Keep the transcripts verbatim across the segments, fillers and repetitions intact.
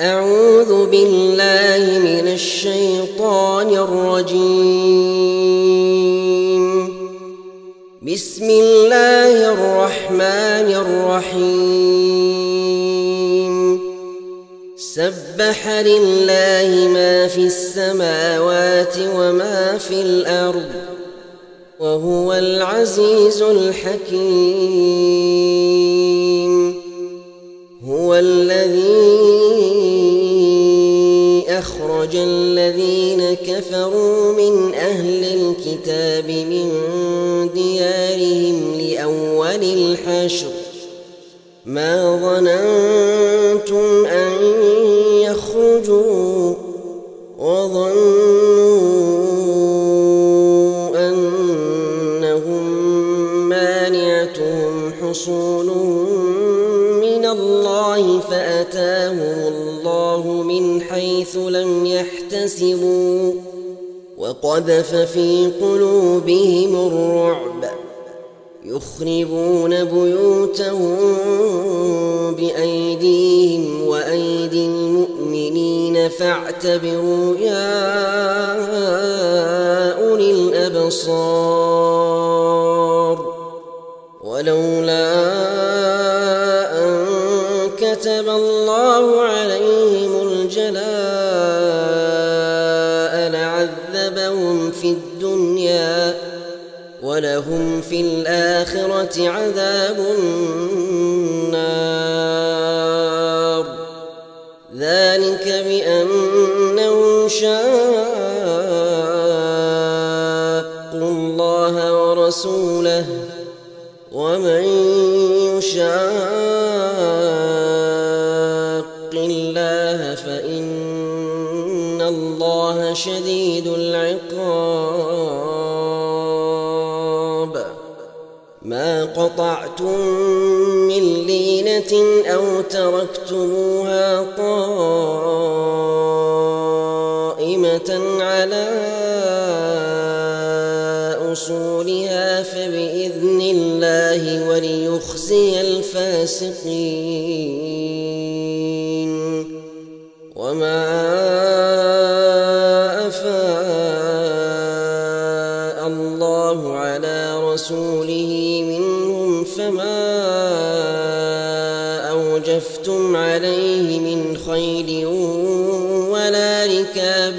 أعوذ بالله من الشيطان الرجيم. بسم الله الرحمن الرحيم. سبح لله ما في السماوات وما في الأرض وهو العزيز الحكيم. هو الذي أخرج الذين كفروا من أهل الكتاب من ديارهم لأول الحشر ما ظننتم أن يخرجوا وظنوا أنهم مانعتهم حصونهم من الله فأتاهم الله من حيث لم يحتسبوا وقذف في قلوبهم الرعب يخربون بيوتهم بأيديهم وأيدي المؤمنين فاعتبروا يا أولي الأبصار. ولولا أن كتب الله عليهم الجلاء لعذبهم في الدنيا ولهم في الآخرة عذاب النار. ذلك بأنهم شاقوا الله ورسوله ومن يشاق الله فإن الله شديد العقاب. ما قطعتم من لينة أو تركتموها قائمة على أصولها فبإذن الله وليخزي الفاسقين. وما أفاء الله على رسوله منهم فما أوجفتم عليه من خيل ولا ركاب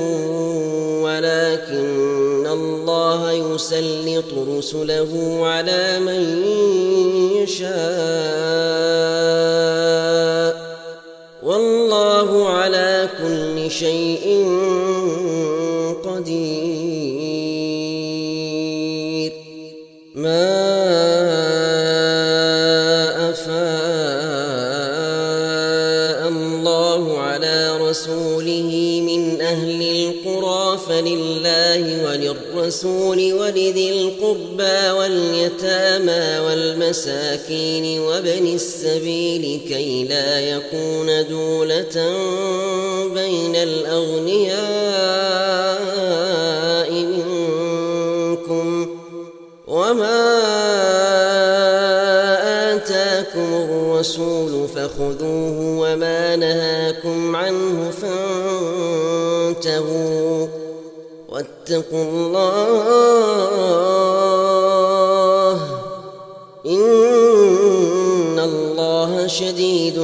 ولكن الله يسلط رسله على من يشاء والله على كل شيء قدير. ما أفاء الله على رسوله من أهل القرى فلله وللرسول ولذي القربى واليتامى والمساكين وابن السبيل كي لا يكون دولة بين الأغنياء منكم. وما آتاكم الرسول فخذوه وما نهاكم عنه فانتهوا واتقوا الله إن الله شديد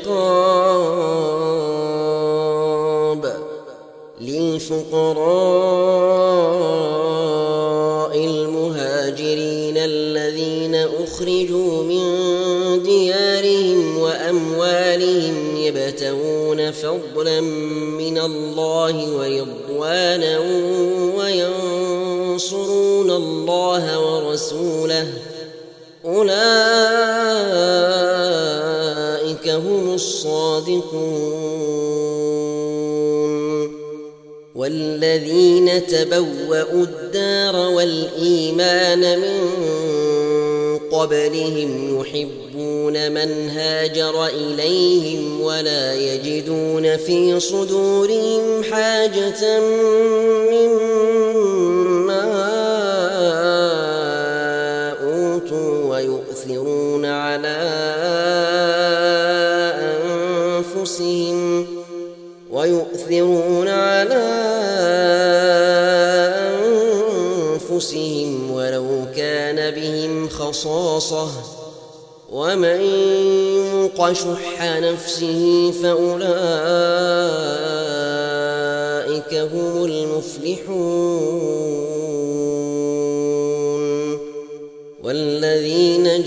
العقاب. للفقراء المهاجرين الذين أخرجوا من ديارهم وأموالهم يبتغون فضلا من الله ورضوانا وينصرون الله ورسوله أولئك هم الصادقون. والذين تبوأوا الدار والإيمان من قبلهم يحبون من هاجر إليهم ولا يجدون في صدورهم حاجة مما أوتوا ويؤثرون على أنفسهم أنفسهم ويؤثرون على أنفسهم ولو كان بهم خصاصة ومن يوق شح نفسه فأولئك هم المفلحون. والذين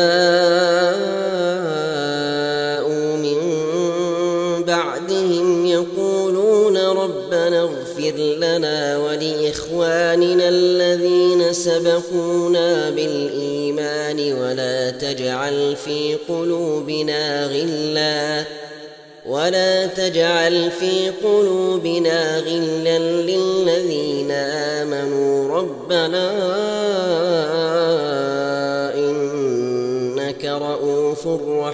جاءوا من بعدهم يقولون ربنا اغفر لنا ولإخواننا الذين سبقونا بالإيمان ولا تجعل في قلوبنا غلا ولا تجعل في قلوبنا غلا للذين آمنوا ربنا إنك رؤوف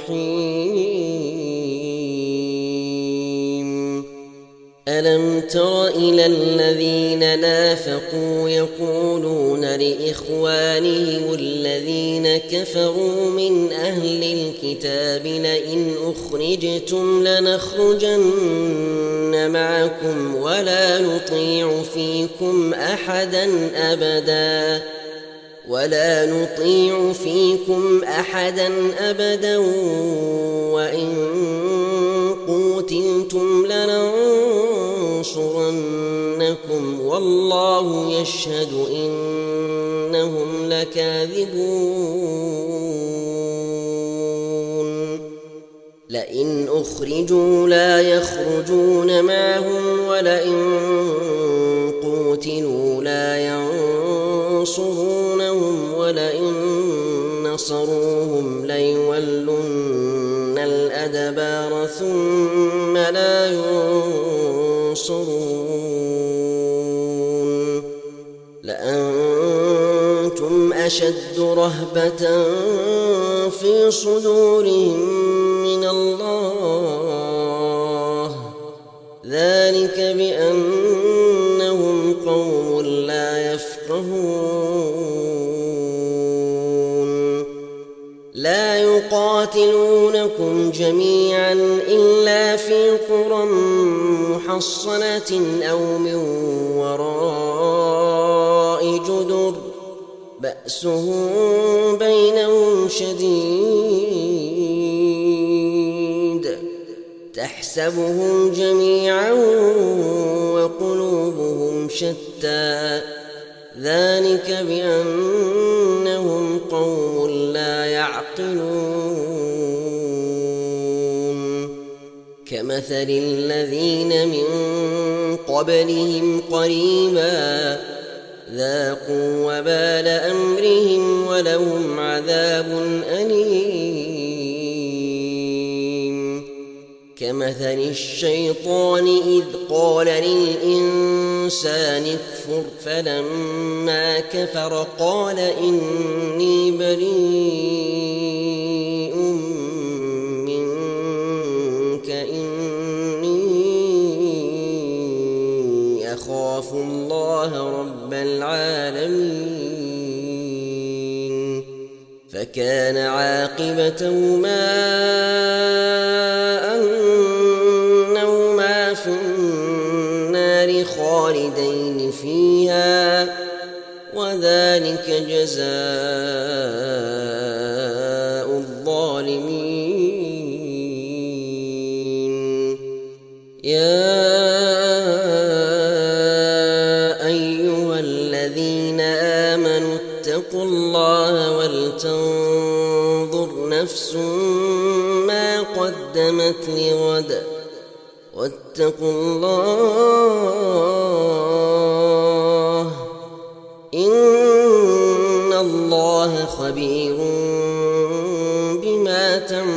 رحيم. ألم تر إلى الذين نافقوا يقولون لإخوانهم الذين كفروا من أهل الكتاب لئن أخرجتم لنخرجن معكم ولا نطيع فيكم أحدا أبدا ولا نطيع فيكم أحدا أبدا وإن قوتلتم لننصرنكم والله يشهد إنهم لكاذبون. لئن أخرجوا لا يخرجون معهم ولئن قوتلوا لا ينصرونهم ولئن نصروهم ليولن الأدبار ثم لا ينصرون. لأنتم أشد رهبة في صدورهم من الله ذلك بأنهم قوم لا يفقهون. لا يقاتلونكم جميعا إلا في قرى محصنة أو من وراء جدر بأسهم بينهم شديد تحسبهم جميعا وقلوبهم شتى ذلك بأنهم قوم لا يعقلون. كمثل الذين من قبلهم قريبا ذاقوا وبال أمرهم ولهم عذاب أليم. كمثل الشيطان إذ قال للإنسان اكفر فلما كفر قال إني بريء منك إني أخاف الله رب العالمين. فكان عاقبتهما أنهما في النار خالدين فيها وذلك جزاء الظالمين. يا أيها الذين آمنوا اتقوا الله ولتنظر نفس ما قدمت لغد واتقوا الله إن الله خبير بما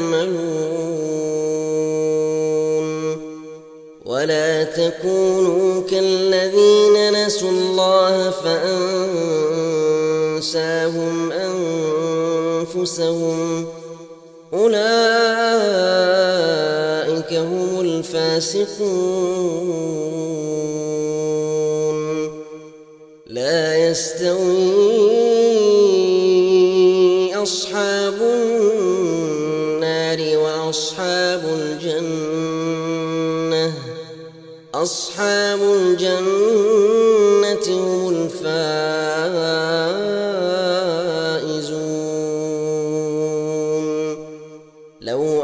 تعملون. ولا تكونوا كالذين نسوا الله فأنساهم أنفسهم أولئك هم الفاسقون. لا يستوي أصحاب النار وأصحاب الجنة أصحاب الجنة هم الفائزون لو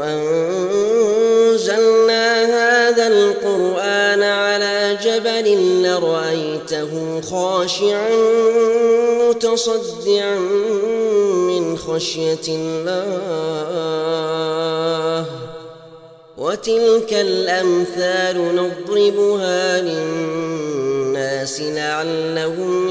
أنزلنا هذا القرآن على جبل لرأيته خاشعا متصدعا من خشية الله وتلك الأمثال نضربها للناس لعلهم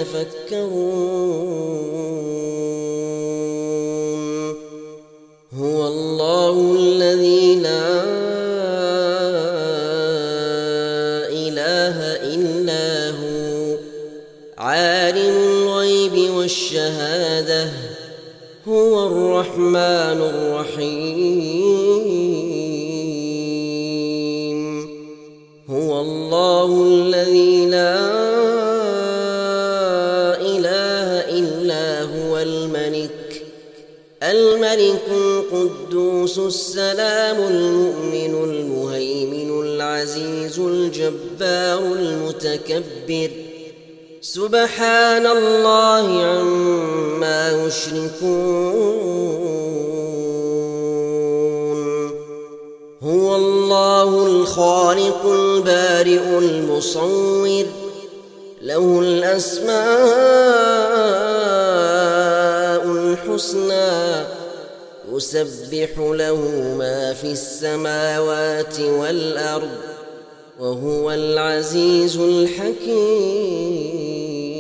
يتفكرون هو الله الذي لا إله إلا هو عالم الغيب والشهادة هو الرحمن الرحيم هو الله الذي لا إله إلا هو الملك الملك القدوس السلام المؤمن المهيمن العزيز الجبار المتكبر سبحان الله عما يشركون هو الله الخالق البارئ المصور له الأسماء الحسنى يسبح له ما في السماوات والأرض وهو العزيز الحكيم